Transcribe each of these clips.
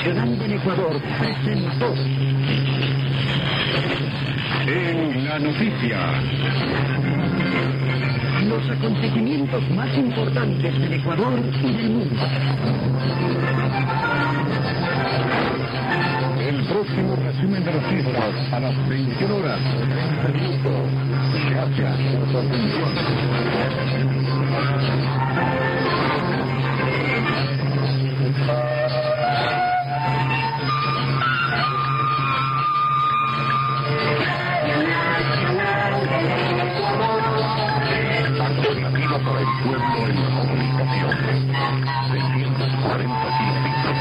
Nacional del Ecuador presentó En la noticia, los acontecimientos más importantes del Ecuador y del mundo. el próximo resumen de noticias a las 21 horas. Gracias por su atención. Alternativa para el pueblo en comunicación. 640 kilómetros.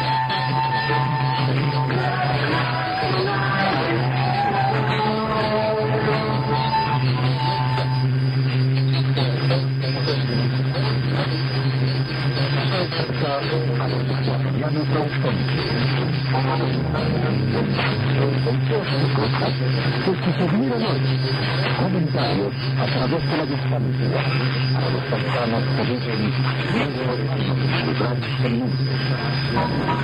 Pues que se vieron hoy comentarios a través de la distancia a los paisanos que viven en los lugares del mundo.